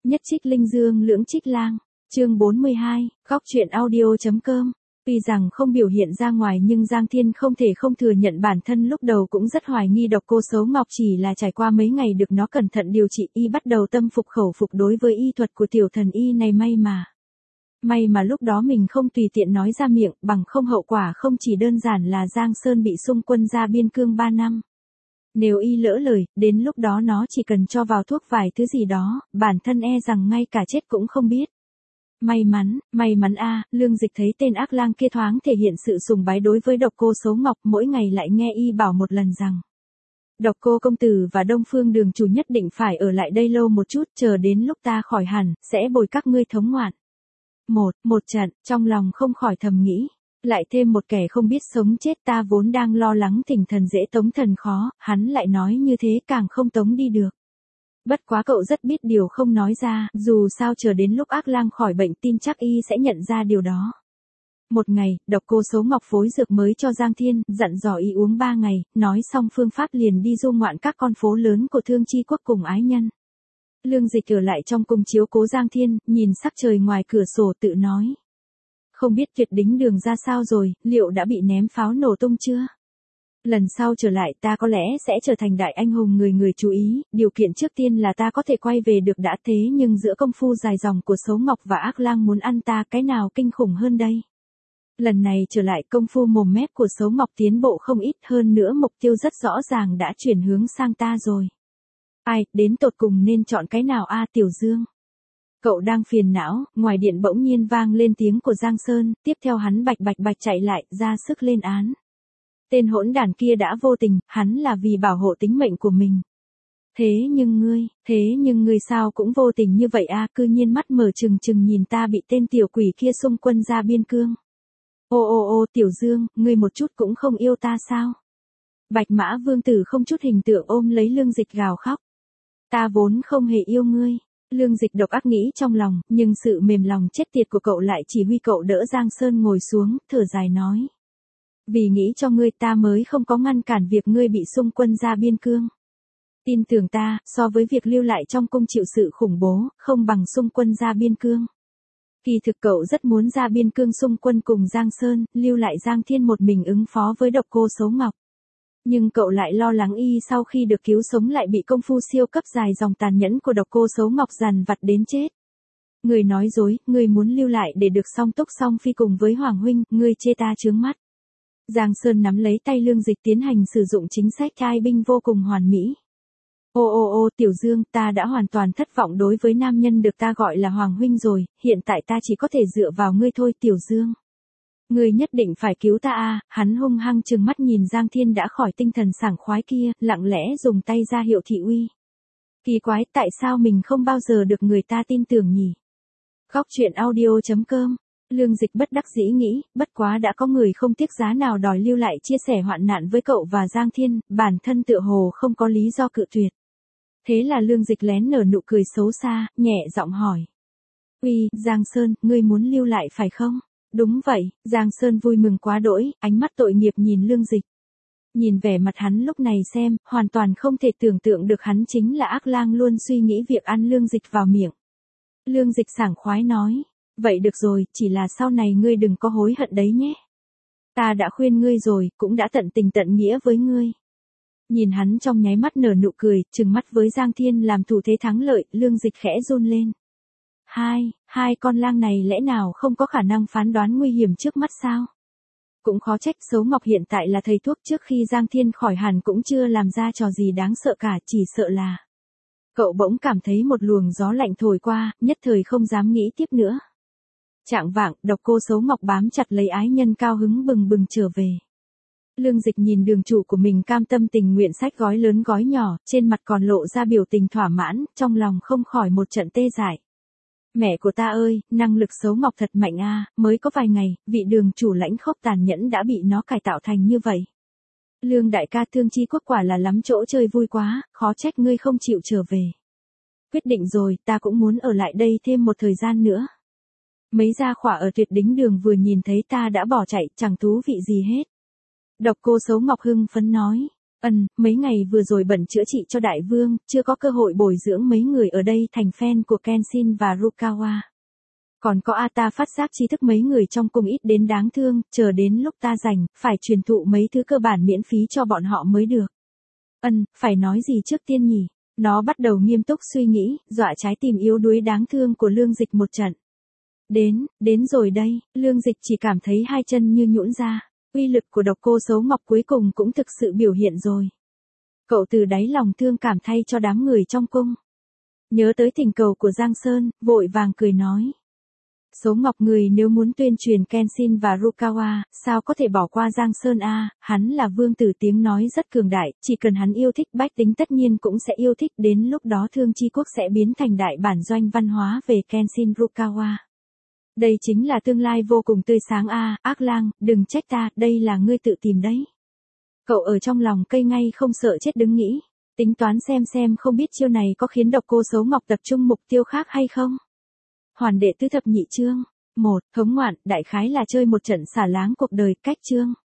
Nhất trích linh dương lưỡng trích lang. Chương 42, góc truyện audio.com. Tuy rằng không biểu hiện ra ngoài nhưng Giang Thiên không thể không thừa nhận bản thân lúc đầu cũng rất hoài nghi độc cô Sấu Ngọc, chỉ là trải qua mấy ngày được nó cẩn thận điều trị, y bắt đầu tâm phục khẩu phục đối với y thuật của tiểu thần y này. May mà lúc đó mình không tùy tiện nói ra miệng, bằng không hậu quả không chỉ đơn giản là Giang Sơn bị xung quân ra biên cương 3 năm. Nếu y lỡ lời, đến lúc đó nó chỉ cần cho vào thuốc vài thứ gì đó, bản thân e rằng ngay cả chết cũng không biết. May mắn a, Lương Dịch thấy tên ác lang kia thoáng thể hiện sự sùng bái đối với độc cô Sấu Ngọc, mỗi ngày lại nghe y bảo một lần rằng Độc cô công tử và Đông Phương đường chủ nhất định phải ở lại đây lâu một chút, chờ đến lúc ta khỏi hẳn, sẽ bồi các ngươi thống ngoạn. Một trận, trong lòng không khỏi thầm nghĩ, lại thêm một kẻ không biết sống chết, ta vốn đang lo lắng thỉnh thần dễ tống thần khó, hắn lại nói như thế càng không tống đi được. Bất quá cậu rất biết điều không nói ra, dù sao chờ đến lúc ác lang khỏi bệnh tin chắc y sẽ nhận ra điều đó. Một ngày, độc cô Sấu Ngọc phối dược mới cho Giang Thiên, dặn dò y uống 3 ngày, nói xong phương pháp liền đi du ngoạn các con phố lớn của Thương Chi Quốc cùng ái nhân. Lương Dịch ở lại trong cung chiếu cố Giang Thiên, nhìn sắc trời ngoài cửa sổ tự nói. Không biết Tuyệt Đính Đường ra sao rồi, liệu đã bị ném pháo nổ tung chưa? Lần sau trở lại ta có lẽ sẽ trở thành đại anh hùng người chú ý, điều kiện trước tiên là ta có thể quay về được đã, thế nhưng giữa công phu dài dòng của Sấu Ngọc và ác lang muốn ăn ta, cái nào kinh khủng hơn đây? Lần này trở lại công phu mồm mép của Sấu Ngọc tiến bộ không ít, hơn nữa mục tiêu rất rõ ràng đã chuyển hướng sang ta rồi. Ai, đến tột cùng nên chọn cái nào a Tiểu Dương? Cậu đang phiền não, ngoài điện bỗng nhiên vang lên tiếng của Giang Sơn, tiếp theo hắn bạch chạy lại, ra sức lên án. Tên hỗn đản kia đã vô tình, hắn là vì bảo hộ tính mệnh của mình. Thế nhưng ngươi sao cũng vô tình như vậy a, cư nhiên mắt mở trừng nhìn ta bị tên tiểu quỷ kia xung quân ra biên cương. Ô Tiểu Dương, ngươi một chút cũng không yêu ta sao? Bạch Mã Vương tử không chút hình tượng ôm lấy Lương Dịch gào khóc. Ta vốn không hề yêu ngươi. Lương Dịch độc ác nghĩ trong lòng, nhưng sự mềm lòng chết tiệt của cậu lại chỉ huy cậu đỡ Giang Sơn ngồi xuống, thở dài nói. Vì nghĩ cho ngươi ta mới không có ngăn cản việc ngươi bị xung quân ra biên cương. Tin tưởng ta, so với việc lưu lại trong cung chịu sự khủng bố, không bằng xung quân ra biên cương. Kỳ thực cậu rất muốn ra biên cương xung quân cùng Giang Sơn, lưu lại Giang Thiên một mình ứng phó với độc cô Sấu Ngọc. Nhưng cậu lại lo lắng y sau khi được cứu sống lại bị công phu siêu cấp dài dòng tàn nhẫn của độc cô Sấu Ngọc dằn vặt đến chết. Người nói dối, người muốn lưu lại để được song túc song phi cùng với Hoàng huynh, người chê ta chướng mắt. Giang Sơn nắm lấy tay Lương Dịch tiến hành sử dụng chính sách trai binh vô cùng hoàn mỹ. Ô Tiểu Dương, ta đã hoàn toàn thất vọng đối với nam nhân được ta gọi là Hoàng huynh rồi, hiện tại ta chỉ có thể dựa vào ngươi thôi Tiểu Dương. Ngươi nhất định phải cứu ta a, hắn hung hăng trừng mắt nhìn Giang Thiên đã khỏi tinh thần sảng khoái kia, lặng lẽ dùng tay ra hiệu thị uy. Kỳ quái, tại sao mình không bao giờ được người ta tin tưởng nhỉ? Góc truyện audio.com. Lương Dịch bất đắc dĩ nghĩ, bất quá đã có người không tiếc giá nào đòi lưu lại chia sẻ hoạn nạn với cậu và Giang Thiên, bản thân tựa hồ không có lý do cự tuyệt. Thế là Lương Dịch lén nở nụ cười xấu xa, nhẹ giọng hỏi. Uy, Giang Sơn, ngươi muốn lưu lại phải không? Đúng vậy, Giang Sơn vui mừng quá đỗi, ánh mắt tội nghiệp nhìn Lương Dịch. Nhìn vẻ mặt hắn lúc này xem, hoàn toàn không thể tưởng tượng được hắn chính là ác lang luôn suy nghĩ việc ăn Lương Dịch vào miệng. Lương Dịch sảng khoái nói. Vậy được rồi, chỉ là sau này ngươi đừng có hối hận đấy nhé. Ta đã khuyên ngươi rồi, cũng đã tận tình tận nghĩa với ngươi. Nhìn hắn trong nháy mắt nở nụ cười, trừng mắt với Giang Thiên làm thủ thế thắng lợi, Lương Dịch khẽ run lên. Hai con lang này lẽ nào không có khả năng phán đoán nguy hiểm trước mắt sao? Cũng khó trách Sấu Ngọc hiện tại là thầy thuốc, trước khi Giang Thiên khỏi hẳn cũng chưa làm ra trò gì đáng sợ cả, chỉ sợ là. Cậu bỗng cảm thấy một luồng gió lạnh thổi qua, nhất thời không dám nghĩ tiếp nữa. Chạng vạng, độc cô Sấu Ngọc bám chặt lấy ái nhân cao hứng bừng trở về. Lương Dịch nhìn đường chủ của mình cam tâm tình nguyện xách gói lớn gói nhỏ, trên mặt còn lộ ra biểu tình thỏa mãn, trong lòng không khỏi một trận tê dại. Mẹ của ta ơi, năng lực Sấu Ngọc thật mạnh a, mới có vài ngày, vị đường chủ lãnh khốc tàn nhẫn đã bị nó cải tạo thành như vậy. Lương đại ca Thương Chi Quốc quả là lắm chỗ chơi vui quá, khó trách ngươi không chịu trở về. Quyết định rồi, ta cũng muốn ở lại đây thêm một thời gian nữa. Mấy gia khỏa ở Tuyệt Đính Đường vừa nhìn thấy ta đã bỏ chạy, chẳng thú vị gì hết. Độc cô Sấu Ngọc hưng phấn nói. Mấy ngày vừa rồi bận chữa trị cho đại vương, chưa có cơ hội bồi dưỡng mấy người ở đây thành fan của Kenshin và Rukawa. Còn có ta phát giác tri thức mấy người trong cung ít đến đáng thương, chờ đến lúc ta rảnh, phải truyền thụ mấy thứ cơ bản miễn phí cho bọn họ mới được. Phải nói gì trước tiên nhỉ? Nó bắt đầu nghiêm túc suy nghĩ, dọa trái tim yếu đuối đáng thương của Lương Dịch một trận. Đến rồi đây, Lương Dịch chỉ cảm thấy hai chân như nhũn ra. Uy lực của độc cô Sấu Ngọc cuối cùng cũng thực sự biểu hiện rồi. Cậu từ đáy lòng thương cảm thay cho đám người trong cung. Nhớ tới thỉnh cầu của Giang Sơn, vội vàng cười nói. Sấu Ngọc người nếu muốn tuyên truyền Kenshin và Rukawa, sao có thể bỏ qua Giang Sơn a? Hắn là vương tử tiếng nói rất cường đại, chỉ cần hắn yêu thích bách tính tất nhiên cũng sẽ yêu thích, đến lúc đó Thương Chi Quốc sẽ biến thành đại bản doanh văn hóa về Kenshin Rukawa. Đây chính là tương lai vô cùng tươi sáng a. Ác Lang, đừng trách ta, đây là ngươi tự tìm đấy. Cậu ở trong lòng cây ngay không sợ chết đứng nghĩ, tính toán xem không biết chiêu này có khiến độc cô Sấu Ngọc tập trung mục tiêu khác hay không. Hoàn đệ tứ thập nhị chương. 1. Hống ngoạn, đại khái là chơi một trận xả láng cuộc đời, cách chương.